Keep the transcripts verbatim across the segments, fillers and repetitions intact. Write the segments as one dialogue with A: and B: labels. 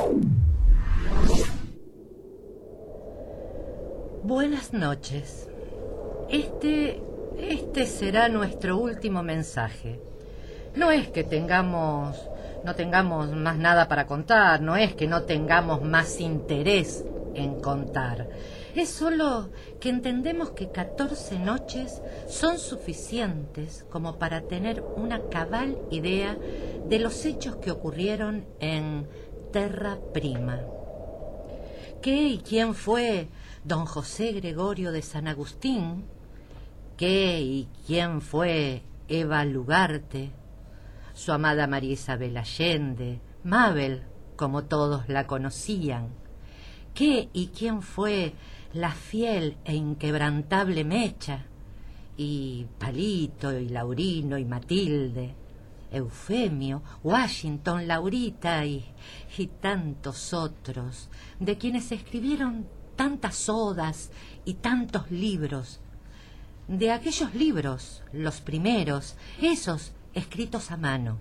A: Buenas noches. Este, este será nuestro último mensaje. No es que tengamos, no tengamos más nada para contar, no es que no tengamos más interés en contar. Es solo que entendemos que catorce noches son suficientes como para tener una cabal idea de los hechos que ocurrieron en Terra Prima. ¿Qué y quién fue don José Gregorio de San Agustín? ¿Qué y quién fue Eva Lugarte? Su amada María Isabel Allende, Mabel, como todos la conocían. ¿Qué y quién fue la fiel e inquebrantable Mecha? Y Palito, y Laurino, y Matilde, Eufemio, Washington, Laurita y, y tantos otros, de quienes se escribieron tantas odas y tantos libros. De aquellos libros, los primeros, esos escritos a mano.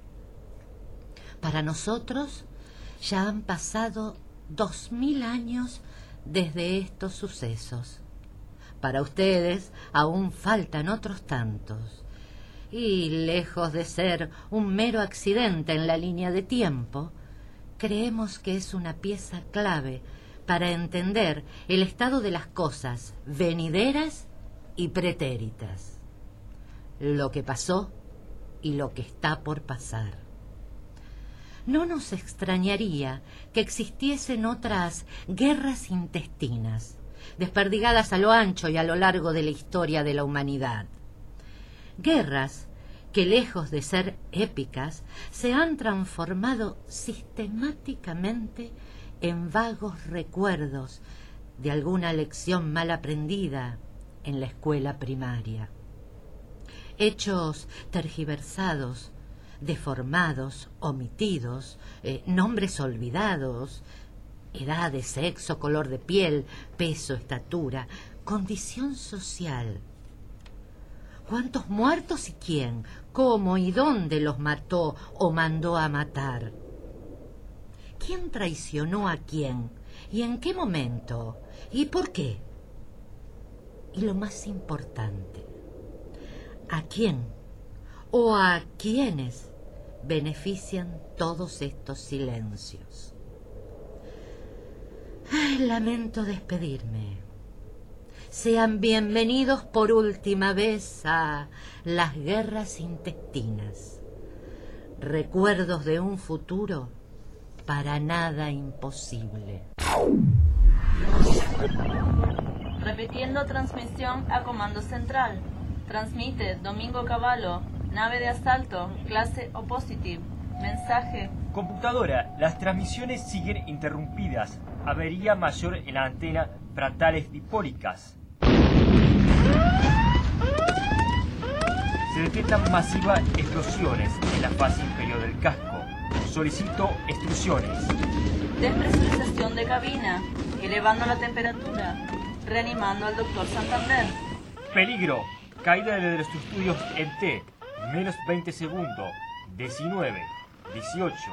A: Para nosotros ya han pasado dos mil años desde estos sucesos. Para ustedes aún faltan otros tantos. Y lejos de ser un mero accidente en la línea de tiempo, creemos que es una pieza clave para entender el estado de las cosas venideras y pretéritas, lo que pasó y lo que está por pasar. No nos extrañaría que existiesen otras guerras intestinas, desperdigadas a lo ancho y a lo largo de la historia de la humanidad. Guerras que, lejos de ser épicas, se han transformado sistemáticamente en vagos recuerdos de alguna lección mal aprendida en la escuela primaria. Hechos tergiversados, deformados, omitidos, eh, nombres olvidados, edad, sexo, color de piel, peso, estatura, condición social. ¿Cuántos muertos y quién? ¿Cómo y dónde los mató o mandó a matar? ¿Quién traicionó a quién? ¿Y en qué momento? ¿Y por qué? Y lo más importante, ¿a quién o a quiénes benefician todos estos silencios? Ay, lamento despedirme. Sean bienvenidos por última vez a las guerras intestinas. Recuerdos de un futuro para nada imposible.
B: Repitiendo transmisión a comando central. Transmite Domingo Cavallo, nave de asalto, clase O Positive. Mensaje.
C: Computadora, las transmisiones siguen interrumpidas. Avería mayor en la antena frontales dipólicas. Se detectan masivas explosiones en la fase inferior del casco. Solicito instrucciones.
B: Despresurización de cabina, elevando la temperatura, reanimando al doctor Santander.
C: Peligro, caída de los estudios en T, menos veinte segundos, diecinueve, dieciocho.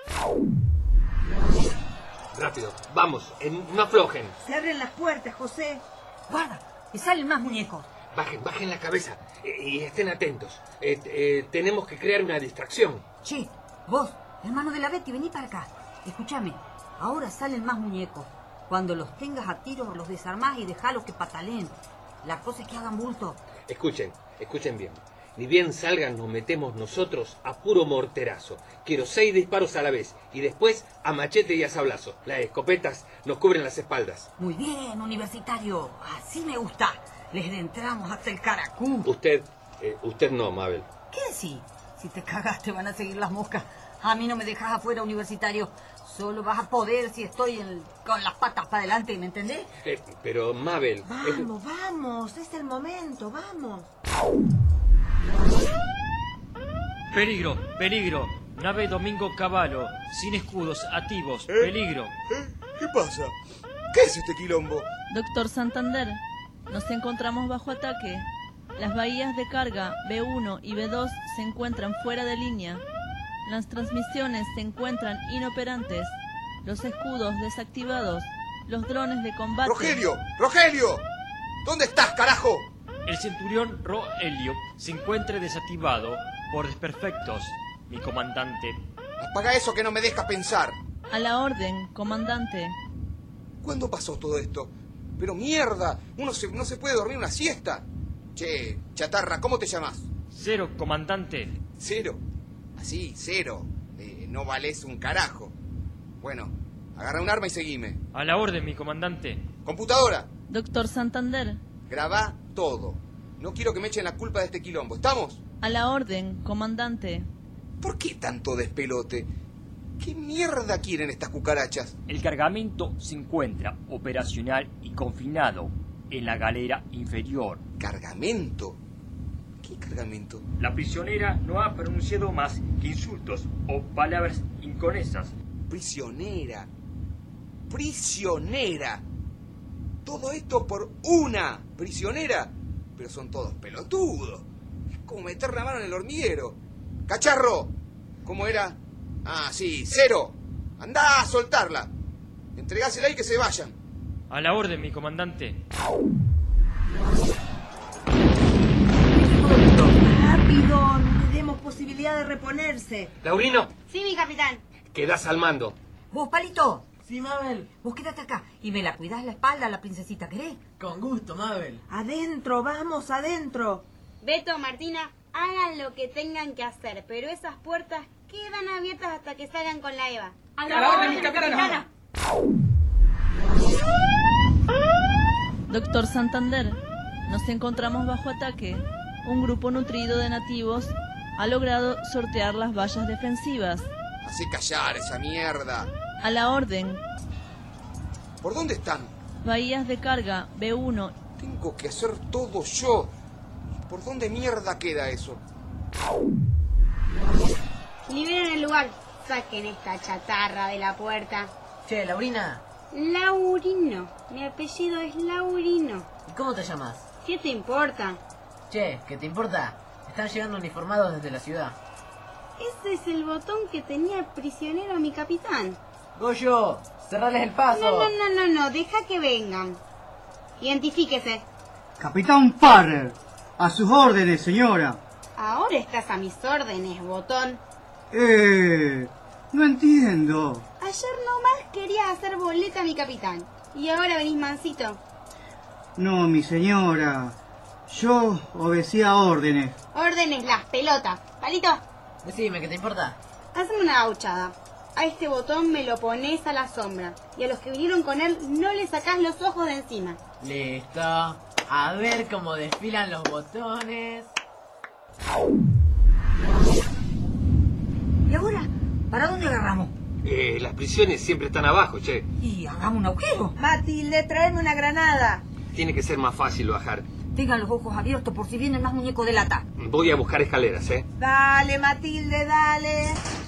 D: Rápido, vamos, en, no aflojen.
E: Se abren las puertas, José.
F: Guarda, que salen más muñecos.
D: Bajen, bajen la cabeza eh, y estén atentos. Eh, eh, tenemos que crear una distracción.
F: Che, vos, hermano de la Betty, vení para acá. Escúchame, ahora salen más muñecos. Cuando los tengas a tiro, los desarmás y dejalos que pataleen. La cosa es que hagan bulto.
D: Escuchen, escuchen bien. Ni bien salgan, nos metemos nosotros a puro morterazo. Quiero seis disparos a la vez y después a machete y a sablazo. Las escopetas nos cubren las espaldas.
F: Muy bien, universitario. Así me gusta. Les entramos hasta el caracú.
D: Usted, eh, usted no, Mabel.
F: ¿Qué decís? Si te cagaste van a seguir las moscas. A mí no me dejas afuera, universitario. Solo vas a poder si estoy en, con las patas para adelante, ¿me entendés?
D: Eh, pero, Mabel...
E: Vamos, es... vamos, es el momento, vamos.
C: Peligro, peligro. Nave Domingo Cavallo, sin escudos, activos.
G: ¿Eh?
C: Peligro.
G: ¿Eh? ¿Qué pasa? ¿Qué es este quilombo?
B: Doctor Santander, nos encontramos bajo ataque. Las bahías de carga B uno y B dos se encuentran fuera de línea. Las transmisiones se encuentran inoperantes. los escudos desactivados, los drones de combate...
G: ¡Rogelio! ¡Rogelio! ¿Dónde estás, carajo?
C: El centurión Rogelio se encuentra desactivado por desperfectos, mi comandante.
G: Apaga eso que no me deja pensar.
B: A la orden, comandante.
G: ¿Cuándo pasó todo esto? Pero mierda, uno se, no se puede dormir una siesta. Che, chatarra, ¿cómo te llamas?
C: Cero, comandante.
G: Cero. Así, cero. Eh, no valés un carajo. Bueno, agarra un arma y seguime.
C: A la orden, mi comandante.
G: Computadora,
B: Doctor Santander.
G: grabá todo. No quiero que me echen la culpa de este quilombo. ¿Estamos?
B: A la orden, comandante.
G: ¿Por qué tanto despelote? ¿Qué mierda quieren estas cucarachas?
C: El cargamento se encuentra operacional y confinado en la galera inferior.
G: ¿Cargamento? ¿Qué cargamento?
C: La prisionera no ha pronunciado más que insultos o palabras inconesas.
G: Prisionera. Prisionera. Todo esto por una prisionera. Pero son todos pelotudos. Es como meter la mano en el hormiguero. ¡Cacharro! ¿Cómo era? Ah, sí, cero. Andá a soltarla. Entregásela y que se vayan.
C: A la orden, mi comandante.
E: Rápido, no le demos posibilidad de reponerse.
D: Laurino,
F: Sí, mi capitán.
D: quedás al mando.
F: Vos, Palito,
H: Sí, Mabel.
F: vos quédate acá y me la cuidás la espalda a la princesita, ¿querés?
H: Con gusto, Mabel.
E: Adentro, vamos, adentro.
I: Beto, Martina, hagan lo que tengan que hacer, pero esas puertas quedan abiertas hasta que salgan con la Eva.
H: ¡A la orden, capitana!
B: Doctor Santander, nos encontramos bajo ataque. Un grupo nutrido de nativos ha logrado sortear las vallas defensivas.
G: Hacé callar esa mierda.
B: A la orden,
G: ¿Por dónde están?
B: bahías de carga, B uno.
G: Tengo que hacer todo yo. ¿Por dónde mierda queda eso?
I: Liberen el lugar, saquen esta chatarra de la puerta.
H: Che, Laurina,
I: Laurino, mi apellido es Laurino.
H: ¿y cómo te llamas?
I: ¿Qué te importa?
H: Che, ¿qué te importa? Están llegando uniformados desde la ciudad.
I: Ese es el botón que tenía prisionero mi capitán.
H: Goyo, cerrales el paso.
I: No, no, no, no, no, deja que vengan. Identifíquese.
J: Capitán Farrer, a sus órdenes, señora.
I: Ahora estás a mis órdenes, botón.
J: Eh, no entiendo.
I: Ayer nomás quería hacer boleta a mi capitán. Y ahora venís mansito.
J: No, mi señora. Yo obedecía órdenes.
I: Órdenes las pelotas. Palito,
H: Decime, ¿qué te importa?
I: hazme una gauchada. A este botón me lo pones a la sombra. Y a los que vinieron con él no le sacás los ojos de encima.
H: Listo. A ver cómo desfilan los botones.
F: ¿Y ahora? ¿Para dónde agarramos?
D: Eh, las prisiones siempre están abajo, che.
F: Y hagamos un agujero.
E: Matilde, tráeme una granada.
D: Tiene que ser más fácil bajar.
F: Tengan los ojos abiertos por si vienen más muñecos de lata.
D: Voy a buscar escaleras, ¿eh?
E: Dale, Matilde, dale.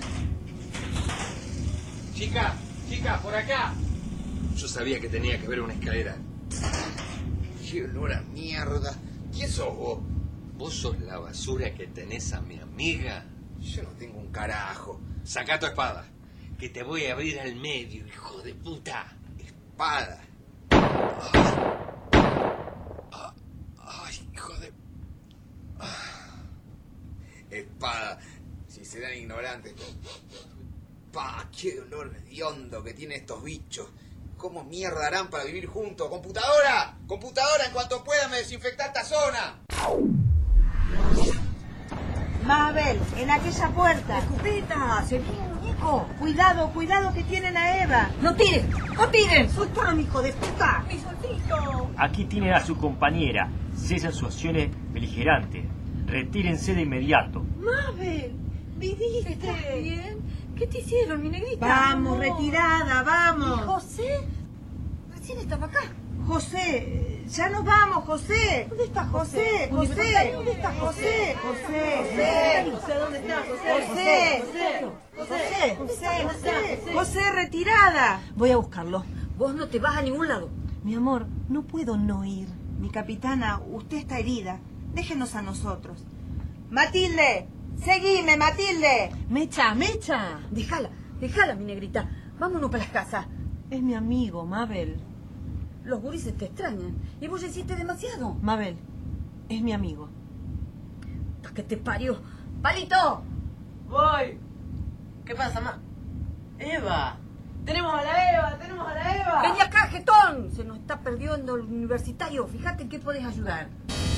D: Chica, chica, por acá. Yo sabía que tenía que haber una escalera.
G: Qué olor a mierda. ¿Quién sos vos?
D: ¿Vos sos la basura que tenés a mi amiga?
G: Yo no tengo un carajo.
D: Sacá tu espada, que te voy a abrir al medio, hijo de puta.
G: Espada. Ay, ay, hijo de... Ah. Espada. Si serán ignorantes. Pa, qué olor hediondo que tienen estos bichos. ¿Cómo mierda harán para vivir juntos? ¡Computadora! ¡Computadora! En cuanto pueda me desinfecta esta zona.
E: Mabel, en aquella puerta.
F: ¡Escopeta! ¡Se viene un muñeco!
E: Cuidado, cuidado que tienen a Eva.
F: ¡No tiren! ¡No tiren! ¡Soltame, hijo de puta!
E: ¡Mi soltito!
C: Aquí tienen a su compañera. Cesan sus acciones beligerantes. Retírense de inmediato.
E: Mabel, ¿viniste?
F: ¿Estás bien? ¿Qué te hicieron, mi negrita?
E: Vamos,
F: No.
E: retirada,
F: ¿Y
E: vamos.
F: José? Recién estaba acá.
E: José, ya nos vamos, José.
F: ¿Dónde está
E: José?
F: José?
E: José,
F: ¿Dónde está
E: José? José, José.
H: José, ¿dónde estás,
E: José, José, José, José, José, retirada.
F: Voy a buscarlo. Vos no te vas a ningún lado.
E: Mi amor, no puedo no ir. Mi capitana, usted está herida. Déjenos a nosotros. Matilde, seguime, Matilde.
F: Mecha, Mecha. Déjala, déjala, mi negrita. vámonos para la casa.
E: Es mi amigo, Mabel.
F: Los gurises te extrañan. Y vos hiciste demasiado.
E: Mabel, es mi amigo.
F: ¿Para qué te parió? ¡Palito!
H: Voy. ¿Qué pasa, ma? Eva. Tenemos a la Eva, tenemos a la Eva.
F: Vení acá, jetón. Se nos está perdiendo el universitario. Fíjate en qué podés ayudar.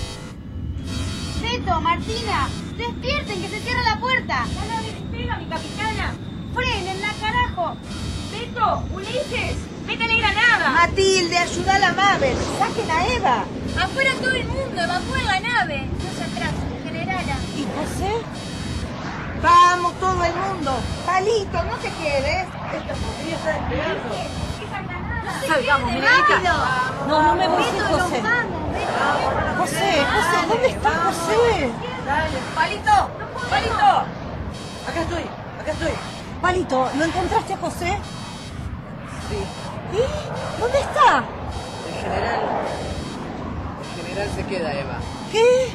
I: Beto, Martina, despierten que se cierra la puerta.
K: ¡Ya no despega, mi capitana!
I: ¡Frenenla, carajo!
K: ¡Beto! ¡Ulises! ¡Métale granada!
E: Matilde, ayuda a la Mabel. ¡Saquen a Eva!
K: ¡Afuera todo el mundo! ¡Evacúen la nave! No se atrasen, generala.
E: ¿Y José? ¡Vamos, todo el mundo! ¡Palito, no te quedes!
H: Esta familia está despegando.
K: ¡Esa granada!
F: Salgamos, Minerita.
E: No, no me voy,
K: Beto,
E: José.
K: nos vamos, Beto.
E: José, José, ¿dónde está José?
H: Dale. ¡Palito! ¡Palito! Acá estoy, acá estoy.
E: Palito, ¿lo encontraste a José?
H: Sí.
E: ¿Y? ¿Dónde está?
H: El general... El general se queda, Eva.
E: ¿Qué?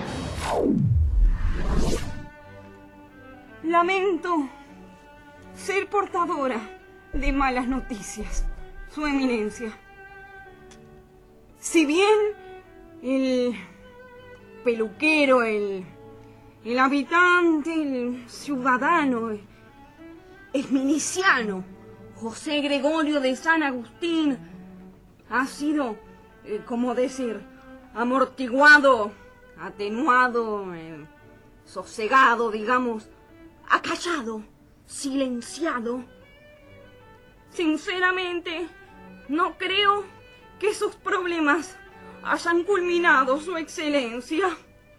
L: Lamento ser portadora de malas noticias, Su Eminencia. Si bien el peluquero, el, el habitante, el ciudadano, el, el miliciano, José Gregorio de San Agustín, ha sido, eh, como decir, amortiguado, atenuado, eh, sosegado, digamos, acallado, silenciado. Sinceramente, no creo que sus problemas hayan culminado, Su Excelencia.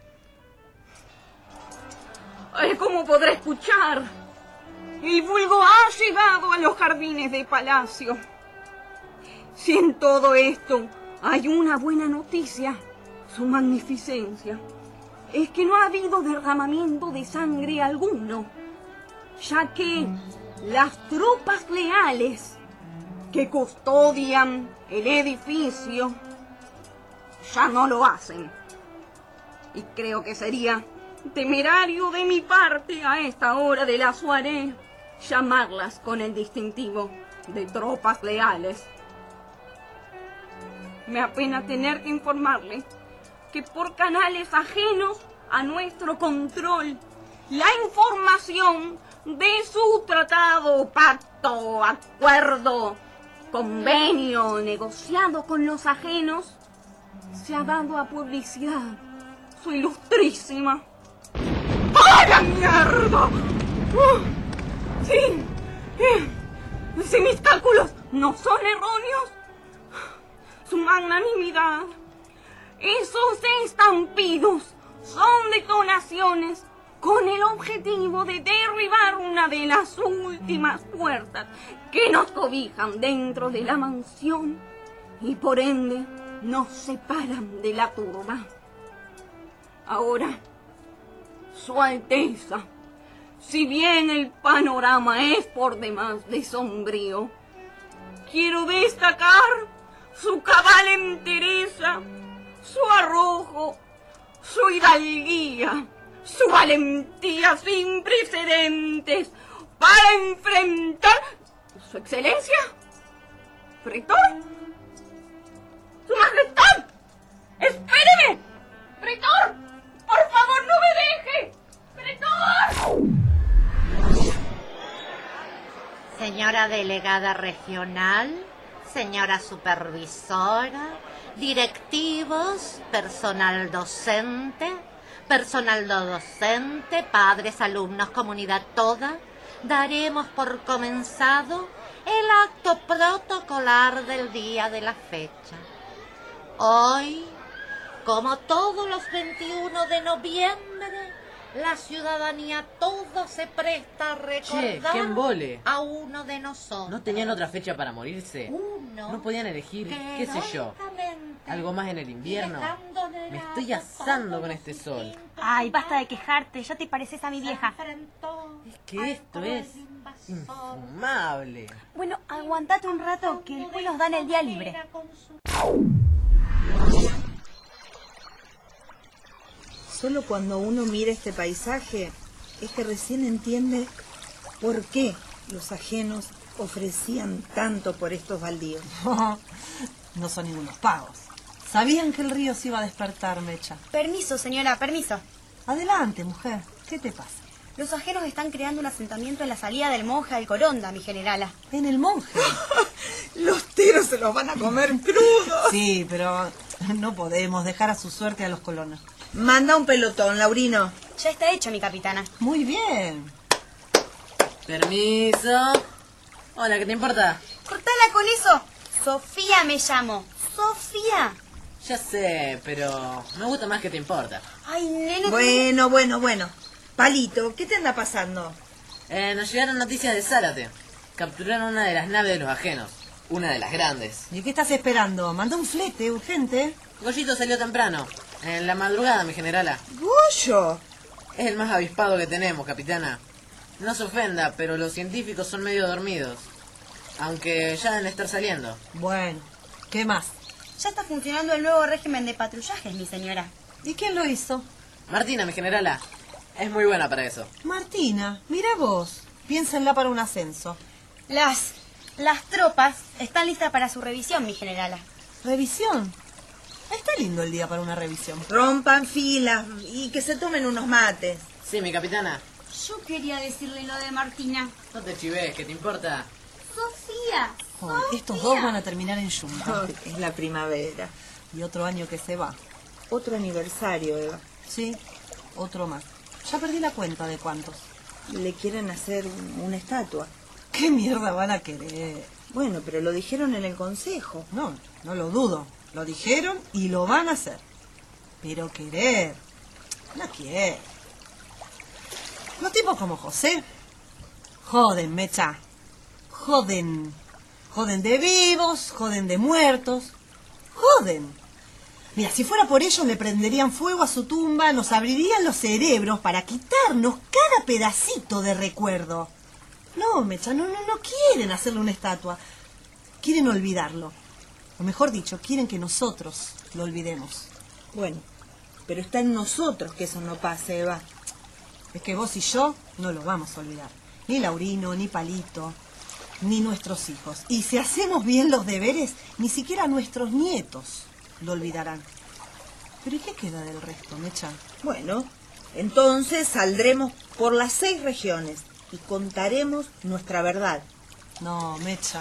L: Eh, como podrá escuchar, el vulgo ha llegado a los jardines de palacio. Si en todo esto hay una buena noticia, Su Magnificencia, es que no ha habido derramamiento de sangre alguno, ya que las tropas leales que custodian el edificio ya no lo hacen. Y creo que sería temerario de mi parte a esta hora de la soirée llamarlas con el distintivo de tropas leales. Me apena tener que informarle que por canales ajenos a nuestro control, la información de su tratado, pacto, acuerdo, convenio negociado con los ajenos se ha dado a publicidad, Su Ilustrísima. ¡Ah, la mierda! Uh, sí, eh, si mis cálculos no son erróneos, Su Magnanimidad, esos estampidos son detonaciones con el objetivo de derribar una de las últimas puertas que nos cobijan dentro de la mansión y por ende nos separan de la turba. Ahora, Su Alteza, si bien el panorama es por demás de sombrío, quiero destacar su cabal entereza, su arrojo, su hidalguía, su valentía sin precedentes para enfrentar... ¿Su Excelencia? ¿Pretor? ¡Su Majestad! ¡Espéreme! ¡Pretor! ¡Por favor, no me deje! ¡Pretor!
A: Señora delegada regional, señora supervisora, directivos, personal docente, personal no docente, padres, alumnos, comunidad toda, daremos por comenzado el acto protocolar del día de la fecha. Hoy, como todos los veintiuno de noviembre, la ciudadanía todo se presta a recordar
H: Che, qué embole.
A: a uno de nosotros.
H: ¿No tenían otra fecha para morirse?
A: Uno
H: ¿No podían elegir,
A: que
H: qué sé yo,
A: heroicamente,
H: algo más en el invierno?
A: dejándole
H: Me
A: la
H: estoy
A: todos
H: asando con
A: los
H: este sol.
A: instintos
K: Ay, basta de quejarte, ya te pareces a mi vieja.
A: se enfrentó
H: Es que
A: al
H: esto es
A: cruel invasor.
H: infumable.
K: Bueno, aguantate un rato que después nos dan el día libre.
E: Solo cuando uno mira este paisaje es que recién entiende por qué los ajenos ofrecían tanto por estos baldíos?
M: No son ningunos pagos. Sabían que el río se iba a despertar, Mecha.
I: Permiso, señora, permiso.
M: Adelante, mujer. ¿Qué te pasa?
I: Los ajenos están creando un asentamiento en la salida del Monje al Coronda, mi generala.
M: ¿En el Monje?
E: Los teros se los van a comer crudos.
M: Sí, pero no podemos dejar a su suerte a los colonos.
E: Manda un pelotón, Laurino.
I: Ya está hecho, mi capitana.
M: Muy bien.
H: Permiso. Hola, ¿qué te importa?
I: Cortala con eso. Sofía me llamo. Sofía.
H: Ya sé, pero me gusta más que te importa.
I: Ay, nene.
E: Bueno, bueno, bueno. Palito, ¿qué te anda pasando?
H: Eh, nos llegaron noticias de Zárate. Capturaron una de las naves de los ajenos. Una de las grandes.
M: ¿Y qué estás esperando? Manda un flete, urgente.
H: Goyito salió temprano. En la madrugada, mi generala.
E: ¿Goyo?
H: Es el más avispado que tenemos, capitana. No se ofenda, pero los científicos son medio dormidos. Aunque ya deben estar saliendo.
M: Bueno, ¿qué más?
I: Ya está funcionando el nuevo régimen de patrullajes, mi señora.
M: ¿Y quién lo hizo?
H: Martina, mi generala. Es muy buena para eso.
M: Martina, mira vos. Piénsenla para un ascenso.
I: Las... las tropas están listas para su revisión, mi generala.
M: ¿Revisión? Está lindo el día para una revisión.
E: Rompan filas y que se tomen unos mates.
H: Sí, mi capitana.
I: Yo quería decirle lo de Martina.
H: No te chives, ¿qué te importa?
I: Sofía.
M: Oh, estos dos van a terminar en Yunta.
E: Oh, es la primavera.
M: Y otro año que se va.
E: Otro aniversario, Eva.
M: Sí, otro más. Ya perdí la cuenta de cuántos.
E: Le quieren hacer una estatua.
M: ¿Qué mierda van a querer?
E: Bueno, pero lo dijeron en el consejo.
M: No, no lo dudo. Lo dijeron y lo van a hacer. Pero querer... no quiere. Los tipos como José. Joden, Mecha. Joden. Joden de vivos, joden de muertos. Joden. Mira, si fuera por ellos le prenderían fuego a su tumba, nos abrirían los cerebros para quitarnos cada pedacito de recuerdo. No, Mecha, no, no, no quieren hacerle una estatua. Quieren olvidarlo. O mejor dicho, quieren que nosotros lo olvidemos.
E: Bueno, pero está en nosotros que eso no pase, Eva.
M: Es que vos y yo no lo vamos a olvidar. Ni Laurino, ni Palito, ni nuestros hijos. Y si hacemos bien los deberes, ni siquiera nuestros nietos lo olvidarán. ¿Pero y qué queda del resto, Mecha?
E: Bueno, entonces saldremos por las seis regiones y contaremos nuestra verdad.
M: No, Mecha.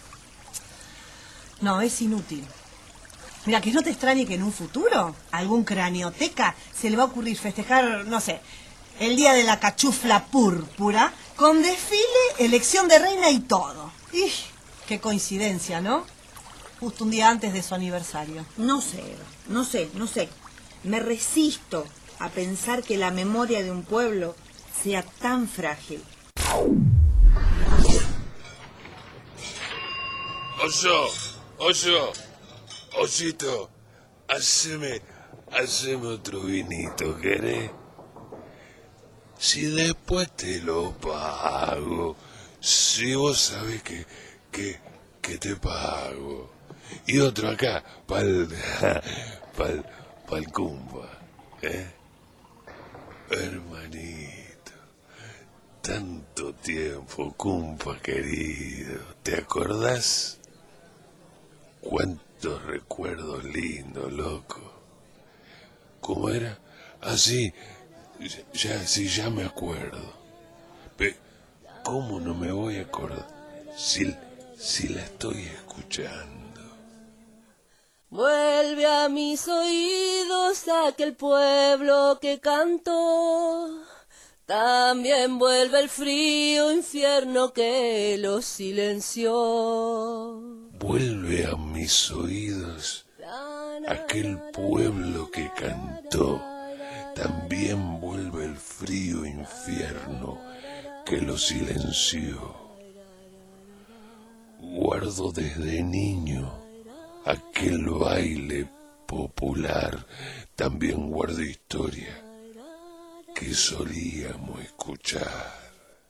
M: No, es inútil. Mira, que no te extrañe que en un futuro algún cranioteca se le va a ocurrir festejar, no sé, el día de la cachufla púrpura, con desfile, elección de reina y todo. ¡Ih! Qué coincidencia, ¿no? Justo un día antes de su aniversario.
E: No sé, Eva, no sé, no sé. Me resisto a pensar que la memoria de un pueblo sea tan frágil.
N: Oso, oso, osito, haceme, haceme otro vinito, ¿querés? Si después te lo pago, si vos sabés que, que, que te pago. Y otro acá, pa'l, pa'l, pa'l cumpa, ¿eh? Hermanito, tanto tiempo, cumpa querido, ¿te acordás? Cuántos recuerdos lindos, loco. ¿Cómo era? Así, ya, sí, ya me acuerdo. Pero, ¿cómo no me voy a acordar si, si la estoy escuchando?
O: Vuelve a mis oídos aquel pueblo que cantó, también vuelve el frío infierno que lo silenció.
N: Vuelve a mis oídos aquel pueblo que cantó, también vuelve el frío infierno que lo silenció. Guardo desde niño aquel baile popular, también guardo historia que solíamos escuchar.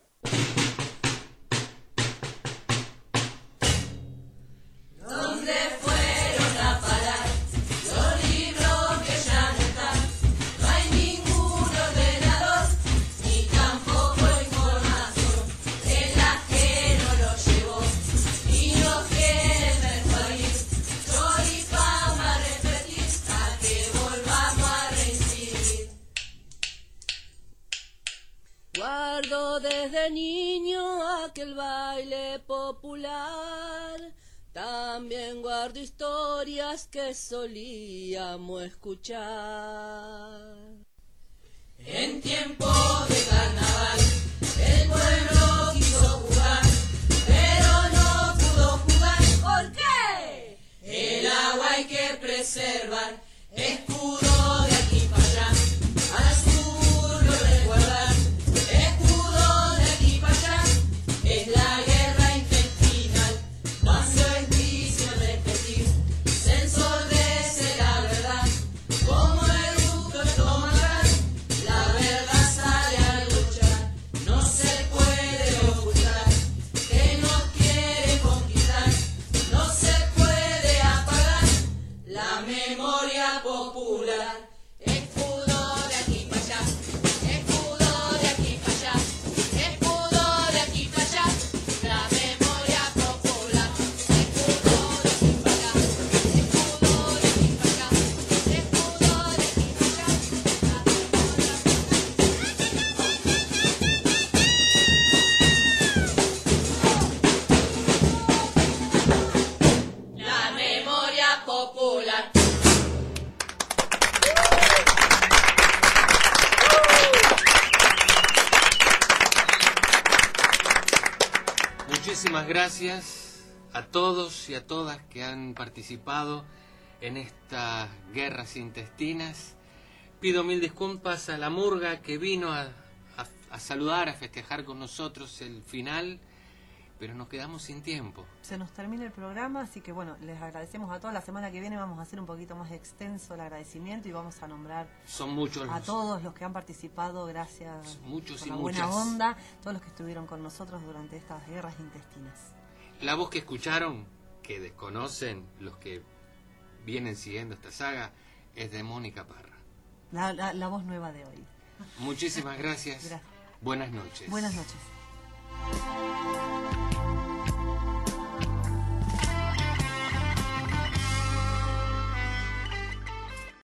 O: ¿Dónde fueron a parar los libros que ya no están? No hay ningún ordenador, ni tampoco información. El ajeno lo llevó fue popular. También guardo historias que solíamos escuchar. En tiempo de carnaval, el pueblo quiso jugar, pero no pudo jugar. ¿Por qué? El agua hay que preservar, escudo de aquí para allá, al sur lo recuerdan, escudo de aquí para allá, es la guerra intestinal, cuando es vicio repetir, se ensordece la verdad, como el ruto estomacal, la verdad sale a luchar, no se puede ocultar, que nos quiere conquistar, no se puede apagar la memoria popular. Escudo de aquí para allá, escudo de aquí para allá, escudo de aquí para allá, la memoria popular. Escudo de aquí para allá, escudo de aquí para allá, escudo de aquí para allá. La memoria popular.
D: Muchísimas gracias a todos y a todas que han participado en estas guerras intestinas. Pido mil disculpas a la murga que vino a, a, a saludar, a festejar con nosotros el final, pero nos quedamos sin tiempo.
M: Se nos termina el programa, así que bueno, les agradecemos a todos. La semana que viene vamos a hacer un poquito más extenso el agradecimiento y vamos a nombrar
D: Son muchos
M: a
D: los...
M: todos los que han participado, gracias
D: muchos
M: por
D: y
M: la
D: muchas.
M: buena onda, todos los que estuvieron con nosotros durante estas guerras intestinas.
D: La voz que escucharon, que desconocen los que vienen siguiendo esta saga, es de Mónica Parra.
M: La, la, la voz nueva de hoy.
D: Muchísimas gracias.
M: Gracias.
D: Buenas noches.
M: Buenas noches.